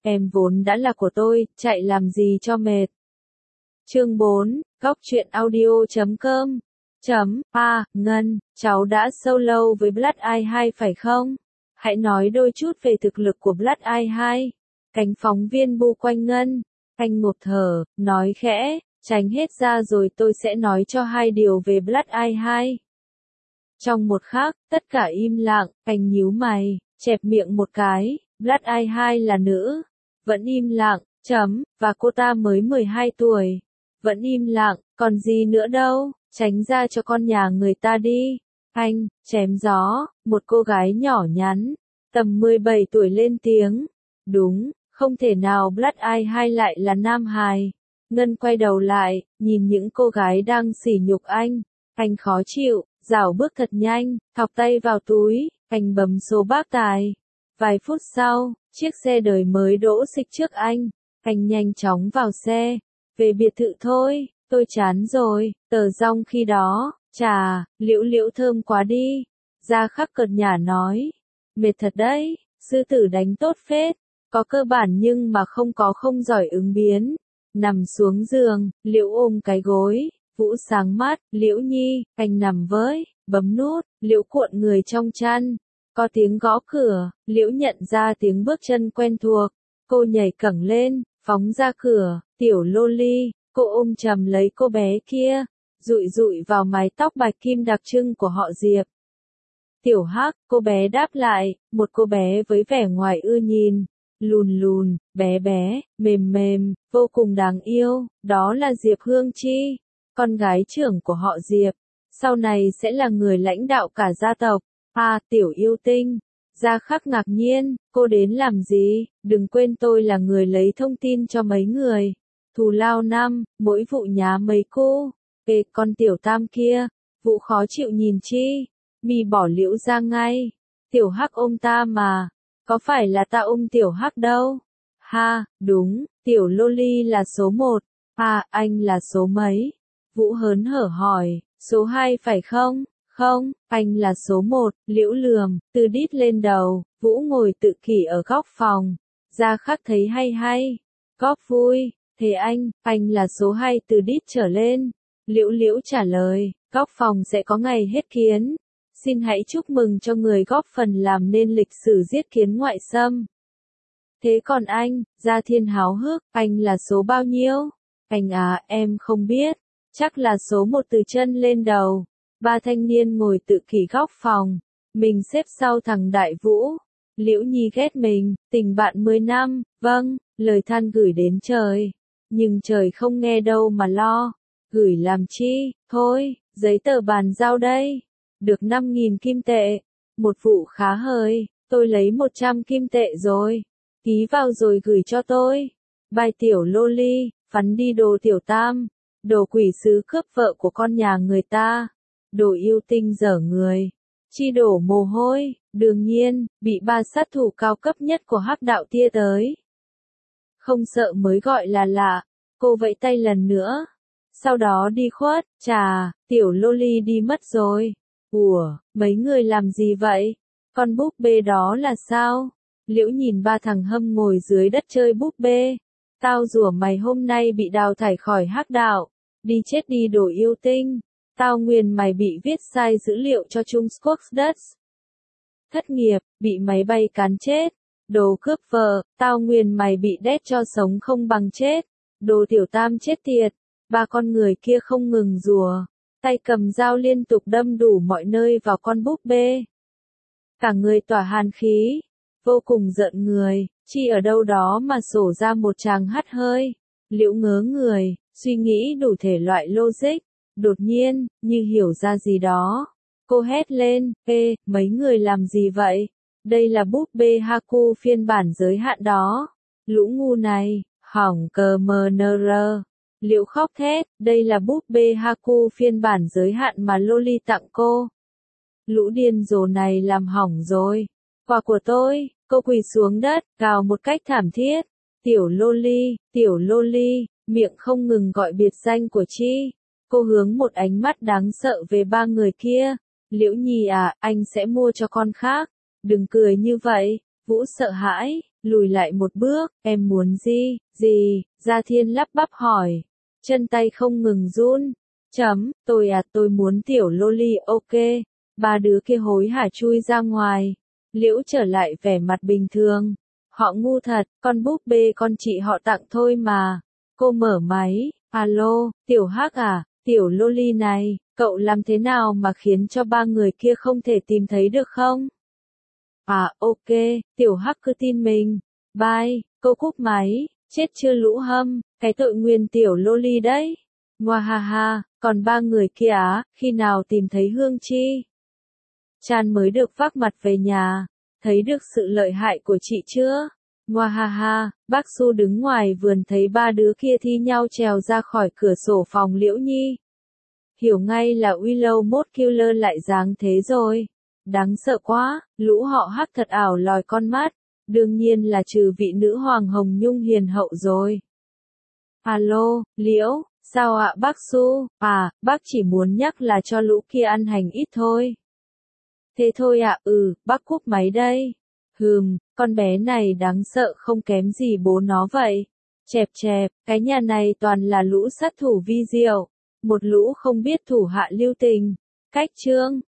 em vốn đã là của tôi, chạy làm gì cho mệt. Chương 4, Góc truyện audio.com Ngân, cháu đã solo với Blood Eye 2 phải không? Hãy nói đôi chút về thực lực của Blood Eye 2. Cánh phóng viên bu quanh Ngân. Anh ngộp thở, nói khẽ, tránh hết ra rồi tôi sẽ nói cho hai điều về Blood Eye 2. Trong một khắc, tất cả im lặng, anh nhíu mày, chẹp miệng một cái, Blood Eye 2 là nữ. Vẫn im lặng, và cô ta mới 12 tuổi. Vẫn im lặng, còn gì nữa đâu, tránh ra cho con nhà người ta đi. Anh, chém gió, một cô gái nhỏ nhắn, tầm 17 tuổi lên tiếng. Đúng, không thể nào Blood Eye 2 lại là nam hài. Ngân quay đầu lại, nhìn những cô gái đang sỉ nhục anh. Anh khó chịu, rảo bước thật nhanh, thọc tay vào túi, anh bấm số bác tài. Vài phút sau, chiếc xe đời mới đỗ xịch trước anh. Anh nhanh chóng vào xe. Về biệt thự thôi, tôi chán rồi. Tờ Dong khi đó, chà, liễu liễu thơm quá đi. Gia Khắc cợt nhả nói. Mệt thật đấy, sư tử đánh tốt phết. Có cơ bản nhưng mà không giỏi ứng biến. Nằm xuống giường, liễu ôm cái gối. Vũ sáng mắt, liễu nhi, anh nằm với, bấm nút, liễu cuộn người trong chăn. Có tiếng gõ cửa, liễu nhận ra tiếng bước chân quen thuộc. Cô nhảy cẳng lên, phóng ra cửa, tiểu loli, cô ôm chầm lấy cô bé kia, dụi dụi vào mái tóc bạch kim đặc trưng của họ Diệp. Tiểu Hắc, cô bé đáp lại, một cô bé với vẻ ngoài ưa nhìn, lùn lùn, bé bé, mềm mềm, vô cùng đáng yêu, đó là Diệp Hương Chi, con gái trưởng của họ Diệp, sau này sẽ là người lãnh đạo cả gia tộc. Tiểu yêu tinh. Gia Khắc ngạc nhiên, cô đến làm gì? Đừng quên tôi là người lấy thông tin cho mấy người. Thù lao năm, mỗi vụ nhá mấy cô. Con tiểu tam kia. Vụ khó chịu nhìn chi. Mi bỏ liễu ra ngay. Tiểu Hắc ôm ta mà. Có phải là ta ôm tiểu Hắc đâu? Đúng, tiểu loli là số 1. Anh là số mấy? Vũ hớn hở hỏi, số 2 phải không? Không, anh là số 1, liễu lườm, từ đít lên đầu, Vũ ngồi tự kỷ ở góc phòng. Gia Khắc thấy hay, góp vui, thế anh là số 2 từ đít trở lên. Liễu liễu trả lời, góc phòng sẽ có ngày hết kiến. Xin hãy chúc mừng cho người góp phần làm nên lịch sử giết kiến ngoại xâm. Thế còn anh, Gia Thiên háo hức, anh là số bao nhiêu? Anh em không biết, chắc là số 1 từ chân lên đầu. Ba thanh niên ngồi tự kỷ góc phòng, mình xếp sau thằng Đại Vũ. Liễu Nhi ghét mình, tình bạn 10 năm, vâng, lời than gửi đến trời. Nhưng trời không nghe đâu mà lo, gửi làm chi, thôi, giấy tờ bàn giao đây. Được 5.000 kim tệ, một vụ khá hời, tôi lấy 100 kim tệ rồi. Ký vào rồi gửi cho tôi. Bài tiểu loli, phắn đi đồ tiểu tam, đồ quỷ sứ cướp vợ của con nhà người ta. Đồ yêu tinh dở người, chi đổ mồ hôi, đương nhiên, bị 3 sát thủ cao cấp nhất của Hắc đạo tia tới. Không sợ mới gọi là lạ, cô vẫy tay lần nữa, sau đó đi khuất, chà, tiểu loli đi mất rồi. Ủa, mấy người làm gì vậy? Con búp bê đó là sao? Liễu nhìn 3 thằng hâm ngồi dưới đất chơi búp bê. Tao rủa mày hôm nay bị đào thải khỏi Hắc đạo, đi chết đi đồ yêu tinh. Tao nguyền mày bị viết sai dữ liệu cho Trung Squawks. Thất nghiệp, bị máy bay cán chết. Đồ cướp vợ, tao nguyền mày bị đét cho sống không bằng chết. Đồ tiểu tam chết tiệt. 3 con người kia không ngừng rùa. Tay cầm dao liên tục đâm đủ mọi nơi vào con búp bê. Cả người tỏa hàn khí. Vô cùng giận người, chi ở đâu đó mà sổ ra một tràng hắt hơi. Liễu ngớ người, suy nghĩ đủ thể loại logic. Đột nhiên, như hiểu ra gì đó. Cô hét lên, mấy người làm gì vậy? Đây là búp bê Haku phiên bản giới hạn đó. Lũ ngu này, hỏng cờ MNR. Liễu khóc thét, đây là búp bê Haku phiên bản giới hạn mà Loli tặng cô. Lũ điên rồ này làm hỏng rồi. Quà của tôi, cô quỳ xuống đất, gào một cách thảm thiết. Tiểu Loli, miệng không ngừng gọi biệt danh của Chi. Cô hướng một ánh mắt đáng sợ về 3 người kia. Liễu Nhi anh sẽ mua cho con khác. Đừng cười như vậy. Vũ sợ hãi, lùi lại một bước, em muốn gì, Gia Thiên lắp bắp hỏi. Chân tay không ngừng run. Tôi muốn tiểu loli, ok. Ba đứa kia hối hả chui ra ngoài. Liễu trở lại vẻ mặt bình thường. Họ ngu thật, con búp bê con chị họ tặng thôi mà. Cô mở máy, alo, tiểu Hắc à, tiểu loli này, cậu làm thế nào mà khiến cho ba người kia không thể tìm thấy được không? À ok, tiểu Hắc cứ tin mình. Bye, cô cúp máy, chết chưa lũ hâm, cái tội nguyên tiểu loli đấy. Ngoa ha ha, còn ba người kia á, khi nào tìm thấy Hương Chi? Chan mới được vác mặt về nhà, thấy được sự lợi hại của chị chưa? Ngoa ha ha, bác Su đứng ngoài vườn thấy ba đứa kia thi nhau trèo ra khỏi cửa sổ phòng Liễu Nhi. Hiểu ngay là Willow Mốt Killer lại dáng thế rồi. Đáng sợ quá, lũ họ Hắc thật ảo lòi con mắt. Đương nhiên là trừ vị nữ hoàng Hồng Nhung hiền hậu rồi. Alo, Liễu, sao ạ bác Su? À, bác chỉ muốn nhắc là cho lũ kia ăn hành ít thôi. Thế thôi ạ, bác cúp máy đây. Con bé này đáng sợ không kém gì bố nó vậy. Chẹp, cái nhà này toàn là lũ sát thủ vi diệu. Một lũ không biết thủ hạ lưu tình. Cách chương